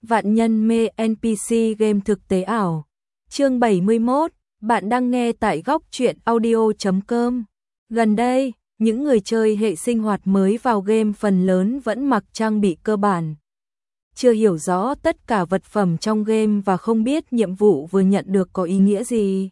Vạn nhân mê NPC game thực tế ảo. Chương 71, bạn đang nghe tại góc truyện audio.com. Gần đây, những người chơi hệ sinh hoạt mới vào game phần lớn vẫn mặc trang bị cơ bản. Chưa hiểu rõ tất cả vật phẩm trong game và không biết nhiệm vụ vừa nhận được có ý nghĩa gì.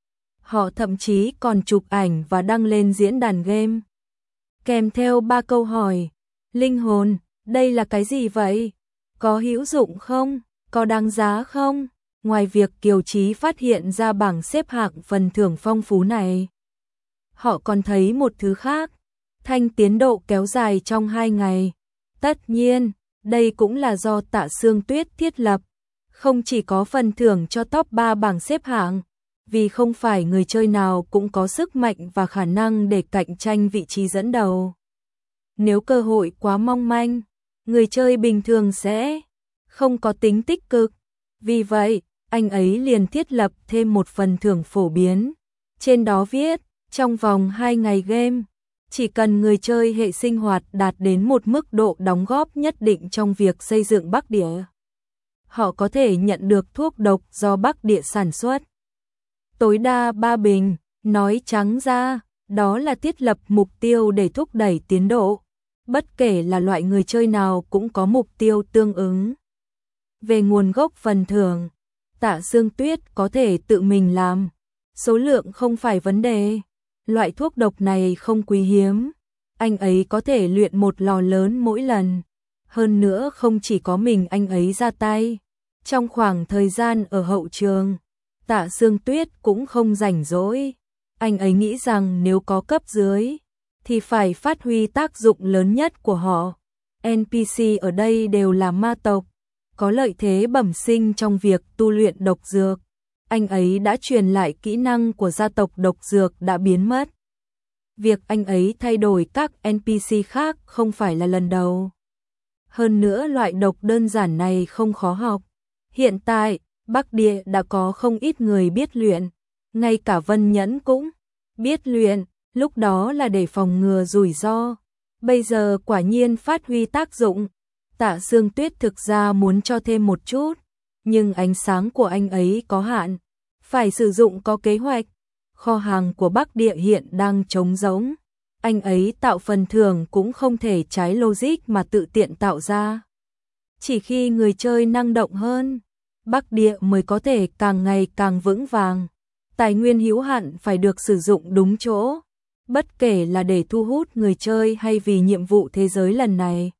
Họ thậm chí còn chụp ảnh và đăng lên diễn đàn game. Kèm theo 3 câu hỏi. Linh hồn, đây là cái gì vậy? Có hữu dụng không? Có đáng giá không? Ngoài việc Kiều Chí phát hiện ra bảng xếp hạng phần thưởng phong phú này, họ còn thấy một thứ khác. Thanh tiến độ kéo dài trong 2 ngày. Tất nhiên, đây cũng là do Tạ Sương Tuyết thiết lập. Không chỉ có phần thưởng cho top 3 bảng xếp hạng, vì không phải người chơi nào cũng có sức mạnh và khả năng để cạnh tranh vị trí dẫn đầu. Nếu cơ hội quá mong manh, người chơi bình thường sẽ không có tính tích cực. Vì vậy, anh ấy liền thiết lập thêm một phần thưởng phổ biến. Trên đó viết, trong vòng 2 ngày game, chỉ cần người chơi hệ sinh hoạt đạt đến một mức độ đóng góp nhất định trong việc xây dựng Bắc Địa, họ có thể nhận được thuốc độc do Bắc Địa sản xuất. Tối đa 3 bình, nói trắng ra, đó là thiết lập mục tiêu để thúc đẩy tiến độ. Bất kể là loại người chơi nào cũng có mục tiêu tương ứng. Về nguồn gốc phần thưởng, Tạ Sương Tuyết có thể tự mình làm. Số lượng không phải vấn đề. Loại thuốc độc này không quý hiếm. Anh ấy có thể luyện một lò lớn mỗi lần. Hơn nữa không chỉ có mình anh ấy ra tay. Trong khoảng thời gian ở hậu trường, Tạ Sương Tuyết cũng không rảnh rỗi. Anh ấy nghĩ rằng nếu có cấp dưới, thì phải phát huy tác dụng lớn nhất của họ. NPC ở đây đều là ma tộc, có lợi thế bẩm sinh trong việc tu luyện độc dược. Anh ấy đã truyền lại kỹ năng của gia tộc độc dược đã biến mất. Việc anh ấy thay đổi các NPC khác không phải là lần đầu. Hơn nữa loại độc đơn giản này không khó học. Hiện tại, Bắc Địa đã có không ít người biết luyện. Ngay cả Vân Nhẫn cũng biết luyện. Lúc đó là để phòng ngừa rủi ro. Bây giờ quả nhiên phát huy tác dụng. Tạ Sương Tuyết thực ra muốn cho thêm một chút, nhưng ánh sáng của anh ấy có hạn, phải sử dụng có kế hoạch. Kho hàng của Bắc Địa hiện đang trống rỗng. Anh ấy tạo phần thưởng cũng không thể trái logic mà tự tiện tạo ra. Chỉ khi người chơi năng động hơn, Bắc Địa mới có thể càng ngày càng vững vàng. Tài nguyên hữu hạn phải được sử dụng đúng chỗ. Bất kể là để thu hút người chơi hay vì nhiệm vụ thế giới lần này,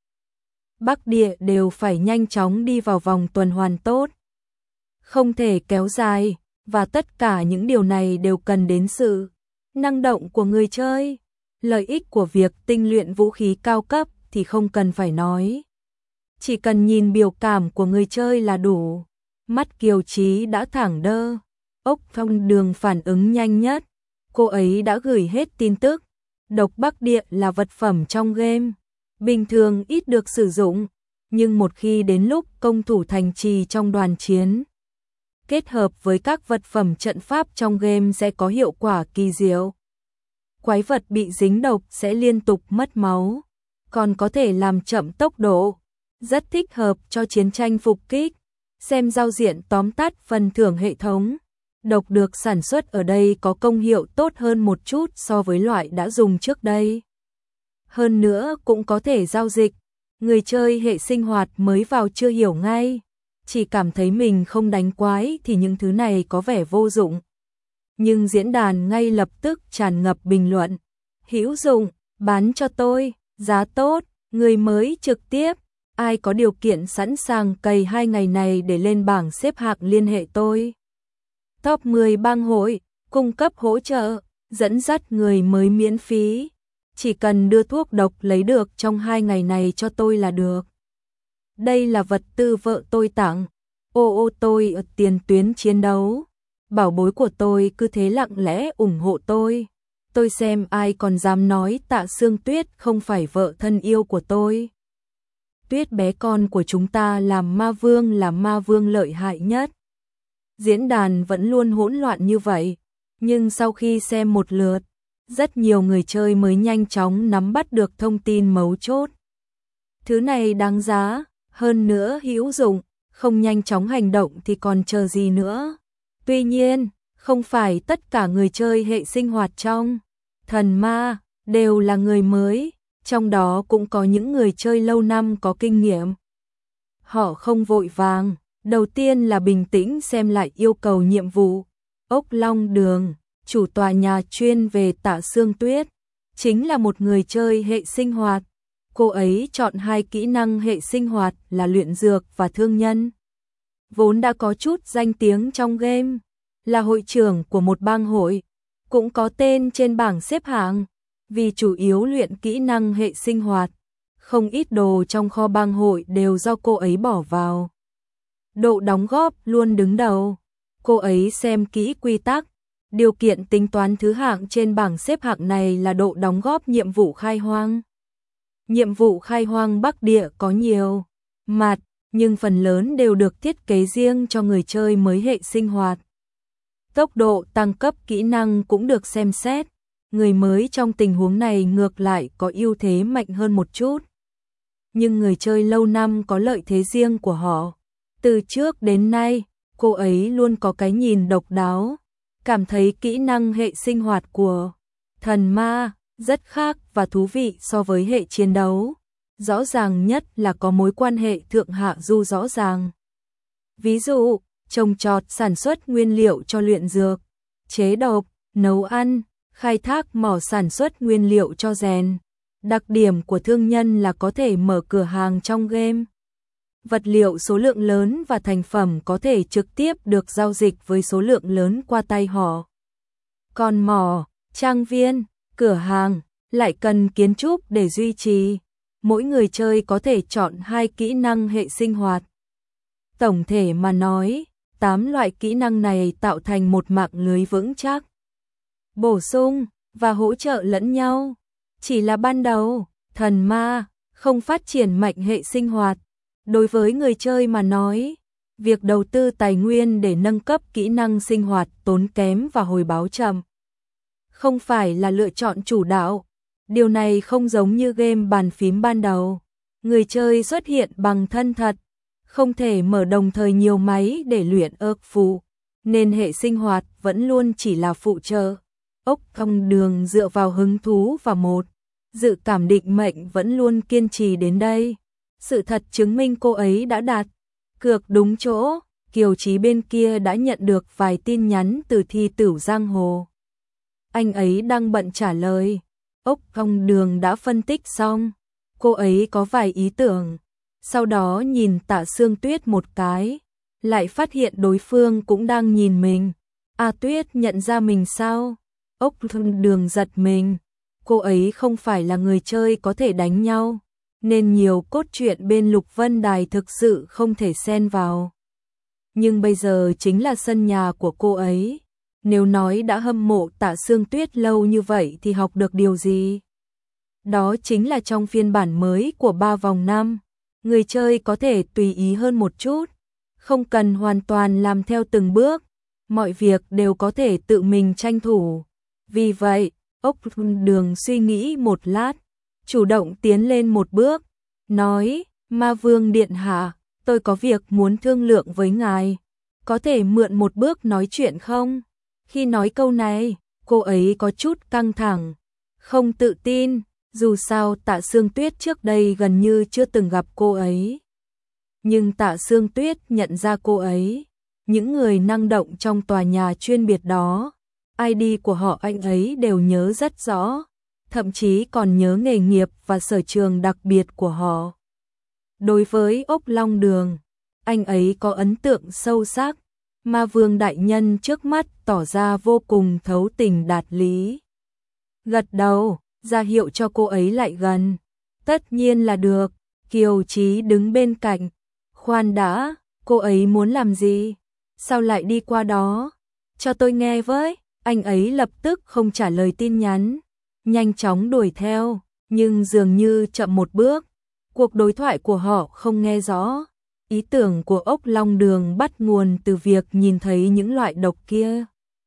Bắc Địa đều phải nhanh chóng đi vào vòng tuần hoàn tốt. Không thể kéo dài, và tất cả những điều này đều cần đến sự năng động của người chơi. Lợi ích của việc tinh luyện vũ khí cao cấp thì không cần phải nói. Chỉ cần nhìn biểu cảm của người chơi là đủ. Mắt Kiều Chí đã thẳng đơ. Ốc Thông Đường phản ứng nhanh nhất. Cô ấy đã gửi hết tin tức. Độc Bắc Địa là vật phẩm trong game. Bình thường ít được sử dụng, nhưng một khi đến lúc công thủ thành trì trong đoàn chiến, kết hợp với các vật phẩm trận pháp trong game sẽ có hiệu quả kỳ diệu. Quái vật bị dính độc sẽ liên tục mất máu, còn có thể làm chậm tốc độ, rất thích hợp cho chiến tranh phục kích. Xem giao diện tóm tắt phần thưởng hệ thống. Độc được sản xuất ở đây có công hiệu tốt hơn một chút so với loại đã dùng trước đây. Hơn nữa cũng có thể giao dịch. Người chơi hệ sinh hoạt mới vào chưa hiểu ngay, chỉ cảm thấy mình không đánh quái thì những thứ này có vẻ vô dụng. Nhưng diễn đàn ngay lập tức tràn ngập bình luận. Hữu dụng, bán cho tôi, giá tốt, người mới trực tiếp. Ai có điều kiện sẵn sàng cày 2 ngày này để lên bảng xếp hạng liên hệ tôi. Top 10 bang hội, cung cấp hỗ trợ, dẫn dắt người mới miễn phí. Chỉ cần đưa thuốc độc lấy được trong 2 ngày này cho tôi là được. Đây là vật tư vợ tôi tặng. Ô tôi ở tiền tuyến chiến đấu. Bảo bối của tôi cứ thế lặng lẽ ủng hộ tôi. Tôi xem ai còn dám nói Tạ Sương Tuyết không phải vợ thân yêu của tôi. Tuyết bé con của chúng ta làm ma vương lợi hại nhất. Diễn đàn vẫn luôn hỗn loạn như vậy, nhưng sau khi xem một lượt, rất nhiều người chơi mới nhanh chóng nắm bắt được thông tin mấu chốt. Thứ này đáng giá, hơn nữa hữu dụng, không nhanh chóng hành động thì còn chờ gì nữa. Tuy nhiên, không phải tất cả người chơi hệ sinh hoạt trong thần ma đều là người mới, trong đó cũng có những người chơi lâu năm có kinh nghiệm. Họ không vội vàng, đầu tiên là bình tĩnh xem lại yêu cầu nhiệm vụ. Ốc Long Đường, chủ tòa nhà chuyên về Tạ Sương Tuyết, chính là một người chơi hệ sinh hoạt. Cô ấy chọn 2 kỹ năng hệ sinh hoạt là luyện dược và thương nhân. Vốn đã có chút danh tiếng trong game, là hội trưởng của một bang hội, cũng có tên trên bảng xếp hạng, vì chủ yếu luyện kỹ năng hệ sinh hoạt. Không ít đồ trong kho bang hội đều do cô ấy bỏ vào. Độ đóng góp luôn đứng đầu. Cô ấy xem kỹ quy tắc. Điều kiện tính toán thứ hạng trên bảng xếp hạng này là độ đóng góp nhiệm vụ khai hoang. Nhiệm vụ khai hoang Bắc Địa có nhiều mặt, nhưng phần lớn đều được thiết kế riêng cho người chơi mới hệ sinh hoạt. Tốc độ tăng cấp kỹ năng cũng được xem xét. Người mới trong tình huống này ngược lại có ưu thế mạnh hơn một chút. Nhưng người chơi lâu năm có lợi thế riêng của họ. Từ trước đến nay, cô ấy luôn có cái nhìn độc đáo, cảm thấy kỹ năng hệ sinh hoạt của thần ma rất khác và thú vị so với hệ chiến đấu. Rõ ràng nhất là có mối quan hệ thượng hạ du rõ ràng. Ví dụ, trồng trọt sản xuất nguyên liệu cho luyện dược, chế độc, nấu ăn, khai thác mỏ sản xuất nguyên liệu cho rèn. Đặc điểm của thương nhân là có thể mở cửa hàng trong game. Vật liệu số lượng lớn và thành phẩm có thể trực tiếp được giao dịch với số lượng lớn qua tay họ. Còn mỏ, trang viên, cửa hàng lại cần kiến trúc để duy trì. Mỗi người chơi có thể chọn 2 kỹ năng hệ sinh hoạt. Tổng thể mà nói, 8 loại kỹ năng này tạo thành một mạng lưới vững chắc, bổ sung và hỗ trợ lẫn nhau. Chỉ là ban đầu, thần ma không phát triển mạnh hệ sinh hoạt. Đối với người chơi mà nói, việc đầu tư tài nguyên để nâng cấp kỹ năng sinh hoạt tốn kém và hồi báo chậm. Không phải là lựa chọn chủ đạo. Điều này không giống như game bàn phím ban đầu. Người chơi xuất hiện bằng thân thật, không thể mở đồng thời nhiều máy để luyện ước phụ, nên hệ sinh hoạt vẫn luôn chỉ là phụ trợ. Ốc Long Đường dựa vào hứng thú và một dự cảm định mệnh vẫn luôn kiên trì đến đây. Sự thật chứng minh cô ấy đã đặt cược đúng chỗ. Kiều Chí bên kia đã nhận được vài tin nhắn từ Thi Tửu Giang Hồ. Anh ấy đang bận trả lời. Ốc Long Đường đã phân tích xong. Cô ấy có vài ý tưởng. Sau đó nhìn Tạ Sương Tuyết một cái, lại phát hiện đối phương cũng đang nhìn mình. A Tuyết nhận ra mình sao? Ốc Long Đường giật mình. Cô ấy không phải là người chơi có thể đánh nhau, nên nhiều cốt truyện bên Lục Vân Đài thực sự không thể xen vào. Nhưng bây giờ chính là sân nhà của cô ấy. Nếu nói đã hâm mộ Tạ Sương Tuyết lâu như vậy thì học được điều gì? Đó chính là trong phiên bản mới của 3 vòng 5, người chơi có thể tùy ý hơn một chút, không cần hoàn toàn làm theo từng bước, mọi việc đều có thể tự mình tranh thủ. Vì vậy, Ốc Long Đường suy nghĩ một lát, chủ động tiến lên một bước, nói, Ma Vương Điện Hạ, tôi có việc muốn thương lượng với ngài, có thể mượn một bước nói chuyện không? Khi nói câu này, cô ấy có chút căng thẳng, không tự tin, dù sao Tạ Sương Tuyết trước đây gần như chưa từng gặp cô ấy. Nhưng Tạ Sương Tuyết nhận ra cô ấy, những người năng động trong tòa nhà chuyên biệt đó, ID của họ anh ấy đều nhớ rất rõ, thậm chí còn nhớ nghề nghiệp và sở trường đặc biệt của họ. Đối với Ốc Long Đường, anh ấy có ấn tượng sâu sắc. Ma Vương đại nhân trước mắt tỏ ra vô cùng thấu tình đạt lý. Gật đầu, ra hiệu cho cô ấy lại gần. Tất nhiên là được. Kiều Chí đứng bên cạnh. Khoan đã, cô ấy muốn làm gì? Sao lại đi qua đó? Cho tôi nghe với. Anh ấy lập tức không trả lời tin nhắn, nhanh chóng đuổi theo, nhưng dường như chậm một bước. Cuộc đối thoại của họ không nghe rõ. Ý tưởng của Ốc Long Đường bắt nguồn từ việc nhìn thấy những loại độc kia.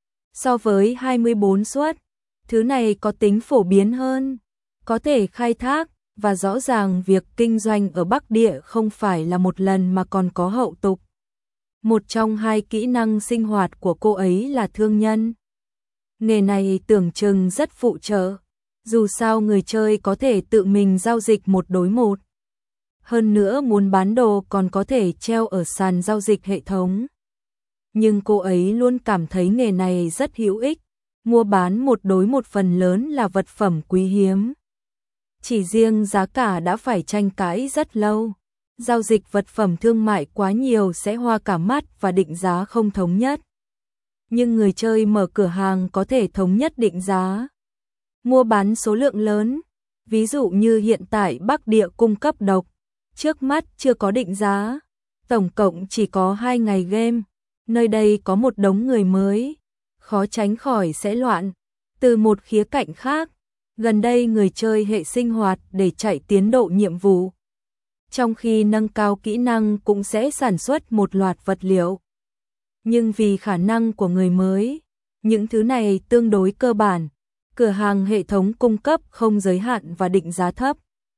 So với 24 suất, thứ này có tính phổ biến hơn, có thể khai thác, và rõ ràng việc kinh doanh ở Bắc Địa không phải là một lần mà còn có hậu tục. Một trong hai kỹ năng sinh hoạt của cô ấy là thương nhân. Nghề này tưởng chừng rất phụ trợ, dù sao người chơi có thể tự mình giao dịch một đối một. Hơn nữa muốn bán đồ còn có thể treo ở sàn giao dịch hệ thống. Nhưng cô ấy luôn cảm thấy nghề này rất hữu ích, mua bán một đối một phần lớn là vật phẩm quý hiếm. Chỉ riêng giá cả đã phải tranh cãi rất lâu. Giao dịch vật phẩm thương mại quá nhiều sẽ hoa cả mắt và định giá không thống nhất. Nhưng người chơi mở cửa hàng có thể thống nhất định giá. Mua bán số lượng lớn, ví dụ như hiện tại Bắc Địa cung cấp độc, trước mắt chưa có định giá, tổng cộng chỉ có 2 ngày game, nơi đây có một đống người mới, khó tránh khỏi sẽ loạn. Từ một khía cạnh khác, gần đây người chơi hệ sinh hoạt để chạy tiến độ nhiệm vụ. Trong khi nâng cao kỹ năng cũng sẽ sản xuất một loạt vật liệu. Nhưng vì khả năng của người mới, những thứ này tương đối cơ bản, cửa hàng hệ thống cung cấp không giới hạn và định giá thấp.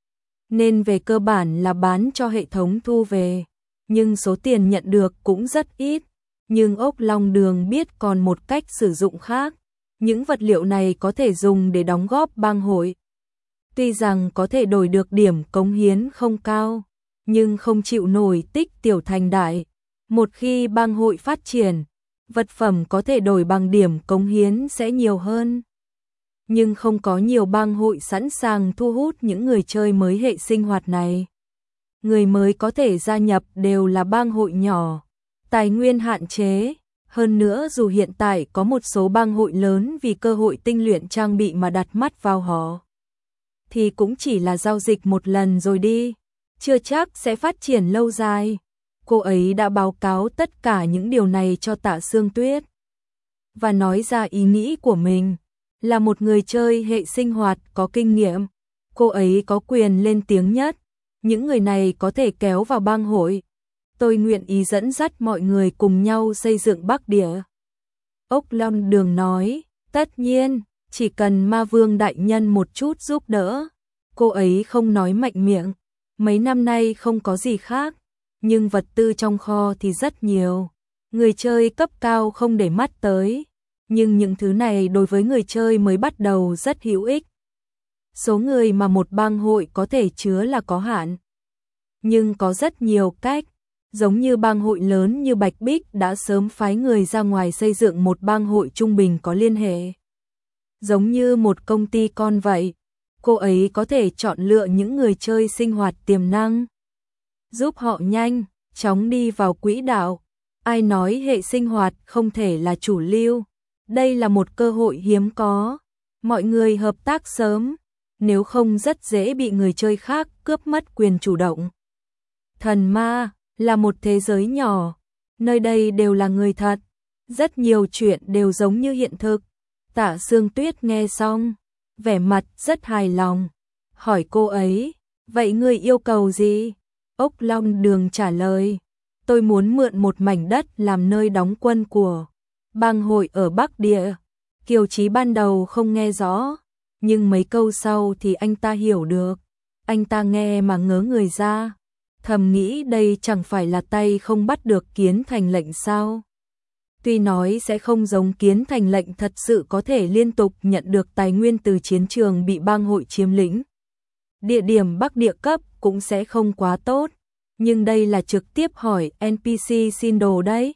Nên về cơ bản là bán cho hệ thống thu về, nhưng số tiền nhận được cũng rất ít. Nhưng Ốc Long Đường biết còn một cách sử dụng khác. Những vật liệu này có thể dùng để đóng góp bang hội. Tuy rằng có thể đổi được điểm cống hiến không cao, nhưng không chịu nổi tích tiểu thành đại. Một khi bang hội phát triển, vật phẩm có thể đổi bằng điểm cống hiến sẽ nhiều hơn. Nhưng không có nhiều bang hội sẵn sàng thu hút những người chơi mới hệ sinh hoạt này. Người mới có thể gia nhập đều là bang hội nhỏ, tài nguyên hạn chế. Hơn nữa dù hiện tại có một số bang hội lớn vì cơ hội tinh luyện trang bị mà đặt mắt vào họ, thì cũng chỉ là giao dịch một lần rồi đi, chưa chắc sẽ phát triển lâu dài. Cô ấy đã báo cáo tất cả những điều này cho Tạ Sương Tuyết và nói ra ý nghĩ của mình. Là một người chơi hệ sinh hoạt có kinh nghiệm, cô ấy có quyền lên tiếng nhất. Những người này có thể kéo vào bang hội. Tôi nguyện ý dẫn dắt mọi người cùng nhau xây dựng Bắc Địa. Ốc Long Đường nói, tất nhiên, chỉ cần Ma Vương đại nhân một chút giúp đỡ. Cô ấy không nói mạnh miệng, mấy năm nay không có gì khác, nhưng vật tư trong kho thì rất nhiều. Người chơi cấp cao không để mắt tới, nhưng những thứ này đối với người chơi mới bắt đầu rất hữu ích. Số người mà một bang hội có thể chứa là có hạn, nhưng có rất nhiều cách. Giống như bang hội lớn như Bạch Bích đã sớm phái người ra ngoài xây dựng một bang hội trung bình có liên hệ. Giống như một công ty con vậy, cô ấy có thể chọn lựa những người chơi sinh hoạt tiềm năng, giúp họ nhanh, chóng đi vào quỹ đạo. Ai nói hệ sinh hoạt không thể là chủ lưu, đây là một cơ hội hiếm có. Mọi người hợp tác sớm, nếu không rất dễ bị người chơi khác cướp mất quyền chủ động. Thần ma là một thế giới nhỏ, nơi đây đều là người thật, rất nhiều chuyện đều giống như hiện thực. Tạ Sương Tuyết nghe xong, vẻ mặt rất hài lòng, hỏi cô ấy, vậy ngươi yêu cầu gì? Ốc Long Đường trả lời, tôi muốn mượn một mảnh đất làm nơi đóng quân của bang hội ở Bắc Địa. Kiều Chí ban đầu không nghe rõ, nhưng mấy câu sau thì anh ta hiểu được. Anh ta nghe mà ngớ người ra, thầm nghĩ đây chẳng phải là tay không bắt được Kiến Thành lệnh sao? Tuy nói sẽ không giống Kiến Thành lệnh thật sự có thể liên tục nhận được tài nguyên từ chiến trường bị bang hội chiếm lĩnh. Địa điểm Bắc Địa cấp cũng sẽ không quá tốt, nhưng đây là trực tiếp hỏi NPC xin đồ đấy.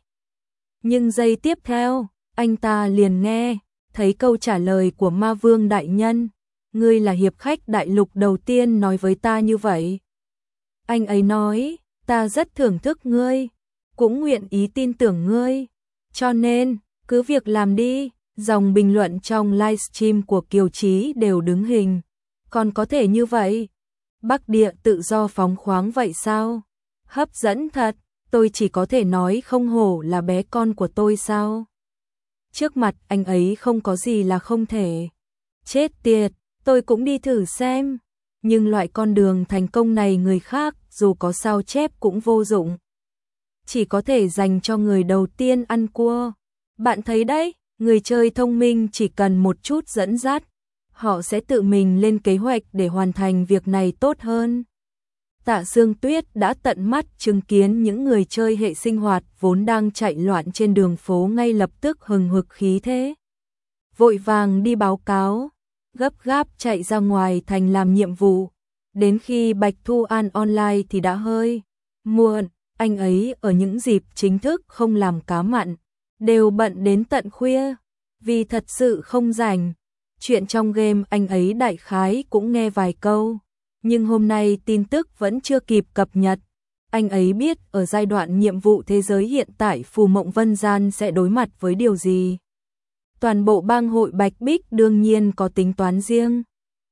Nhưng giây tiếp theo, anh ta liền nghe thấy câu trả lời của Ma Vương đại nhân, ngươi là hiệp khách đại lục đầu tiên nói với ta như vậy. Anh ấy nói, ta rất thưởng thức ngươi, cũng nguyện ý tin tưởng ngươi, cho nên, cứ việc làm đi. Dòng bình luận trong livestream của Kiều Chí đều đứng hình, còn có thể như vậy? Bắc Địa tự do phóng khoáng vậy sao? Hấp dẫn thật, tôi chỉ có thể nói không hổ là bé con của tôi sao? Trước mặt anh ấy không có gì là không thể. Chết tiệt, tôi cũng đi thử xem. Nhưng loại con đường thành công này người khác dù có sao chép cũng vô dụng. Chỉ có thể dành cho người đầu tiên ăn cua. Bạn thấy đấy, người chơi thông minh chỉ cần một chút dẫn dắt, họ sẽ tự mình lên kế hoạch để hoàn thành việc này tốt hơn. Tạ Sương Tuyết đã tận mắt chứng kiến những người chơi hệ sinh hoạt vốn đang chạy loạn trên đường phố ngay lập tức hừng hực khí thế. Vội vàng đi báo cáo, gấp gáp chạy ra ngoài thành làm nhiệm vụ. Đến khi Bạch Thu An online thì đã hơi muộn, anh ấy ở những dịp chính thức không làm cá mặn, đều bận đến tận khuya, vì thật sự không rảnh. Chuyện trong game anh ấy đại khái cũng nghe vài câu, nhưng hôm nay tin tức vẫn chưa kịp cập nhật. Anh ấy biết ở giai đoạn nhiệm vụ thế giới hiện tại Phù Mộng Vân Gian sẽ đối mặt với điều gì. Toàn bộ bang hội Bạch Bích đương nhiên có tính toán riêng.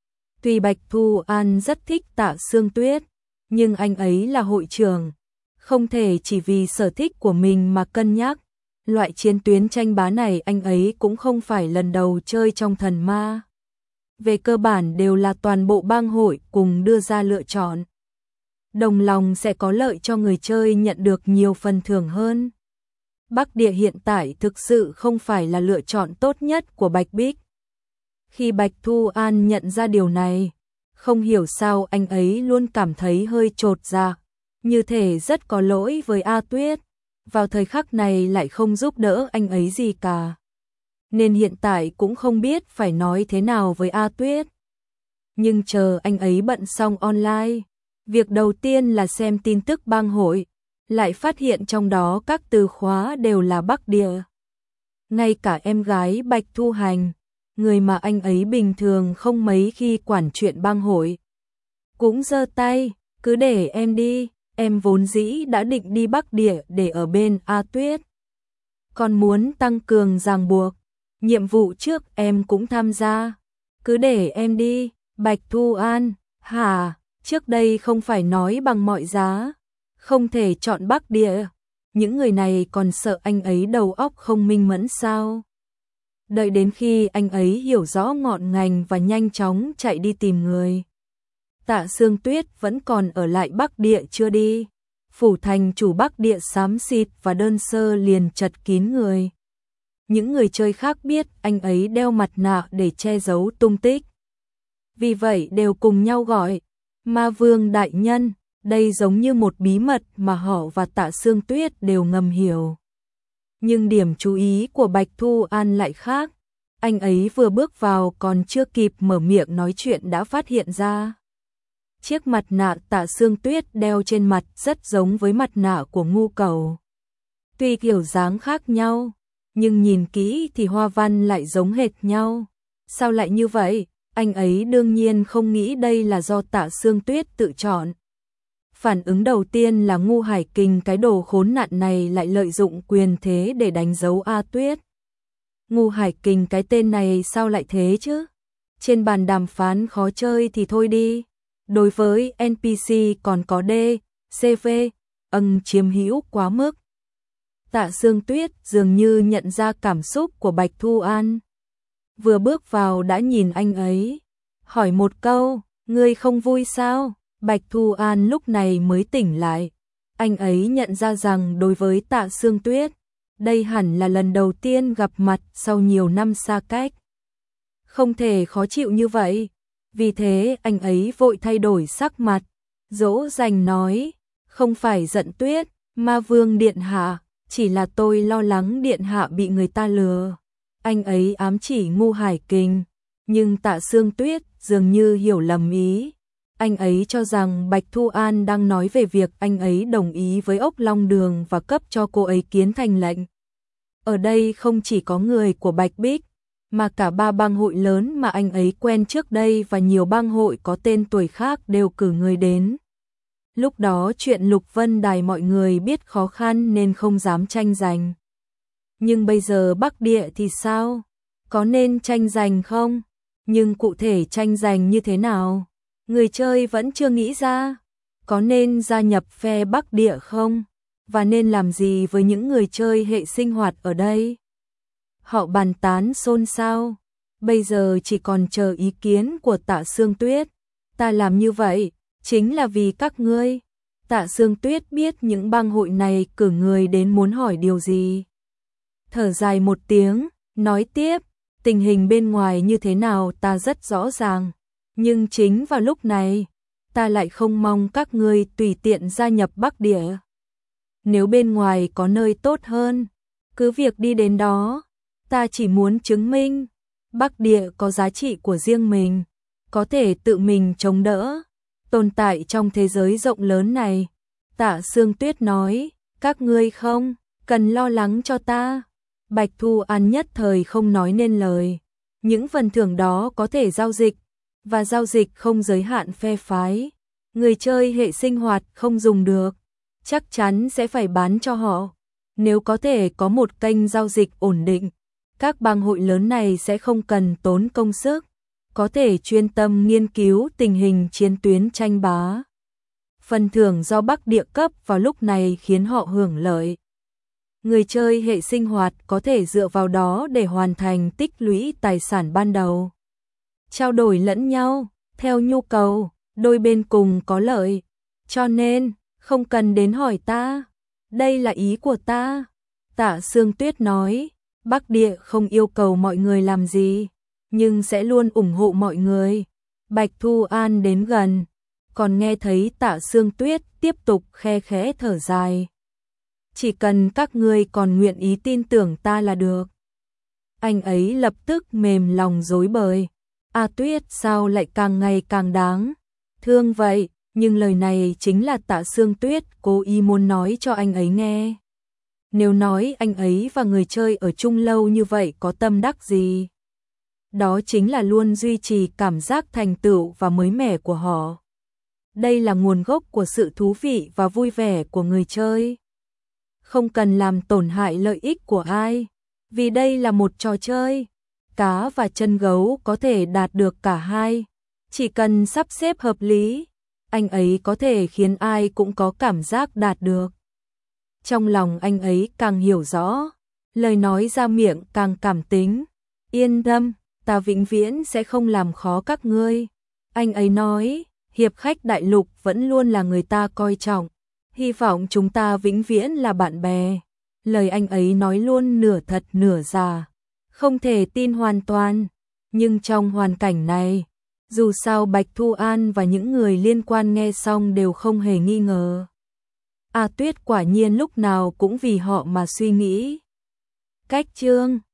Tuy Bạch Thu An rất thích Tạ Sương Tuyết, nhưng anh ấy là hội trưởng, không thể chỉ vì sở thích của mình mà cân nhắc. Loại chiến tuyến tranh bá này anh ấy cũng không phải lần đầu chơi trong thần ma. Về cơ bản đều là toàn bộ bang hội cùng đưa ra lựa chọn. Đồng lòng sẽ có lợi cho người chơi nhận được nhiều phần thưởng hơn. Bắc Địa hiện tại thực sự không phải là lựa chọn tốt nhất của Bạch Bích. Khi Bạch Thu An nhận ra điều này, không hiểu sao anh ấy luôn cảm thấy hơi chột dạ, như thể rất có lỗi với A Tuyết, vào thời khắc này lại không giúp đỡ anh ấy gì cả. Nên hiện tại cũng không biết phải nói thế nào với A Tuyết. Nhưng chờ anh ấy bận xong online, việc đầu tiên là xem tin tức bang hội, lại phát hiện trong đó các từ khóa đều là Bắc Địa. Ngay cả em gái Bạch Thu Hành, người mà anh ấy bình thường không mấy khi quản chuyện bang hội, cũng giơ tay, cứ để em đi, em vốn dĩ đã định đi Bắc Địa để ở bên A Tuyết. Còn muốn tăng cường ràng buộc, nhiệm vụ trước em cũng tham gia, cứ để em đi. Bạch Thu An, hả, trước đây không phải nói bằng mọi giá, không thể chọn Bắc Địa, những người này còn sợ anh ấy đầu óc không minh mẫn sao? Đợi đến khi anh ấy hiểu rõ ngọn ngành và nhanh chóng chạy đi tìm người. Tạ Sương Tuyết vẫn còn ở lại Bắc Địa chưa đi. Phủ thành chủ Bắc Địa xám xịt và đơn sơ liền chật kín người. Những người chơi khác biết anh ấy đeo mặt nạ để che giấu tung tích. Vì vậy đều cùng nhau gọi, Ma Vương đại nhân, đây giống như một bí mật mà họ và Tạ Sương Tuyết đều ngầm hiểu. Nhưng điểm chú ý của Bạch Thu An lại khác, anh ấy vừa bước vào còn chưa kịp mở miệng nói chuyện đã phát hiện ra. Chiếc mặt nạ Tạ Sương Tuyết đeo trên mặt rất giống với mặt nạ của ngu cầu. Tuy kiểu dáng khác nhau, nhưng nhìn kỹ thì hoa văn lại giống hệt nhau. Sao lại như vậy? Anh ấy đương nhiên không nghĩ đây là do Tạ Sương Tuyết tự chọn. Phản ứng đầu tiên là Ngu Hải Kình, cái đồ khốn nạn này lại lợi dụng quyền thế để đánh dấu A Tuyết. Ngu Hải Kình, cái tên này sao lại thế chứ? Trên bàn đàm phán khó chơi thì thôi đi. Đối với NPC còn có D, CV, chiếm hữu quá mức. Tạ Sương Tuyết dường như nhận ra cảm xúc của Bạch Thu An. Vừa bước vào đã nhìn anh ấy, hỏi một câu, ngươi không vui sao? Bạch Thu An lúc này mới tỉnh lại. Anh ấy nhận ra rằng đối với Tạ Sương Tuyết, đây hẳn là lần đầu tiên gặp mặt sau nhiều năm xa cách. Không thể khó chịu như vậy. Vì thế anh ấy vội thay đổi sắc mặt, dỗ dành nói, không phải giận Tuyết, Ma Vương điện hạ, chỉ là tôi lo lắng điện hạ bị người ta lừa. Anh ấy ám chỉ Ngu Hải Kình, nhưng Tạ Sương Tuyết dường như hiểu lầm ý. Anh ấy cho rằng Bạch Thu An đang nói về việc anh ấy đồng ý với Ốc Long Đường và cấp cho cô ấy kiến thành lệnh. Ở đây không chỉ có người của Bạch Bích, mà cả 3 bang hội lớn mà anh ấy quen trước đây và nhiều bang hội có tên tuổi khác đều cử người đến. Lúc đó chuyện Lục Vân Đài mọi người biết khó khăn nên không dám tranh giành. Nhưng bây giờ Bắc Địa thì sao? Có nên tranh giành không? Nhưng cụ thể tranh giành như thế nào? Người chơi vẫn chưa nghĩ ra. Có nên gia nhập phe Bắc Địa không? Và nên làm gì với những người chơi hệ sinh hoạt ở đây? Họ bàn tán xôn xao. Bây giờ chỉ còn chờ ý kiến của Tạ Sương Tuyết. Ta làm như vậy chính là vì các ngươi. Tạ Sương Tuyết biết những bang hội này cử người đến muốn hỏi điều gì. Thở dài một tiếng, nói tiếp, tình hình bên ngoài như thế nào ta rất rõ ràng, nhưng chính vào lúc này, ta lại không mong các ngươi tùy tiện gia nhập Bắc Địa. Nếu bên ngoài có nơi tốt hơn, cứ việc đi đến đó, ta chỉ muốn chứng minh Bắc Địa có giá trị của riêng mình, có thể tự mình chống đỡ, tồn tại trong thế giới rộng lớn này. Tạ Sương Tuyết nói, các ngươi không cần lo lắng cho ta. Bạch Thu An nhất thời không nói nên lời, những phần thưởng đó có thể giao dịch, và giao dịch không giới hạn phe phái. Người chơi hệ sinh hoạt không dùng được, chắc chắn sẽ phải bán cho họ. Nếu có thể có một kênh giao dịch ổn định, các bang hội lớn này sẽ không cần tốn công sức, có thể chuyên tâm nghiên cứu tình hình chiến tuyến tranh bá. Phần thưởng do Bắc Địa cấp vào lúc này khiến họ hưởng lợi. Người chơi hệ sinh hoạt có thể dựa vào đó để hoàn thành tích lũy tài sản ban đầu. Trao đổi lẫn nhau, theo nhu cầu, đôi bên cùng có lợi. Cho nên, không cần đến hỏi ta. Đây là ý của ta. Tạ Sương Tuyết nói, Bắc Địa không yêu cầu mọi người làm gì, nhưng sẽ luôn ủng hộ mọi người. Bạch Thu An đến gần, còn nghe thấy Tạ Sương Tuyết tiếp tục khe khẽ thở dài. Chỉ cần các ngươi còn nguyện ý tin tưởng ta là được. Anh ấy lập tức mềm lòng rối bời. A Tuyết sao lại càng ngày càng đáng thương vậy, nhưng lời này chính là Tạ Sương Tuyết cố ý muốn nói cho anh ấy nghe. Nếu nói anh ấy và người chơi ở chung lâu như vậy có tâm đắc gì? Đó chính là luôn duy trì cảm giác thành tựu và mới mẻ của họ. Đây là nguồn gốc của sự thú vị và vui vẻ của người chơi. Không cần làm tổn hại lợi ích của ai, vì đây là một trò chơi. Cá và chân gấu có thể đạt được cả hai, chỉ cần sắp xếp hợp lý, anh ấy có thể khiến ai cũng có cảm giác đạt được. Trong lòng anh ấy càng hiểu rõ, lời nói ra miệng càng cảm tính. Yên tâm, ta vĩnh viễn sẽ không làm khó các ngươi. Anh ấy nói, hiệp khách đại lục vẫn luôn là người ta coi trọng. Hy vọng chúng ta vĩnh viễn là bạn bè. Lời anh ấy nói luôn nửa thật nửa giả, không thể tin hoàn toàn. Nhưng trong hoàn cảnh này, dù sao Bạch Thu An và những người liên quan nghe xong đều không hề nghi ngờ. A Tuyết quả nhiên lúc nào cũng vì họ mà suy nghĩ. Cách chương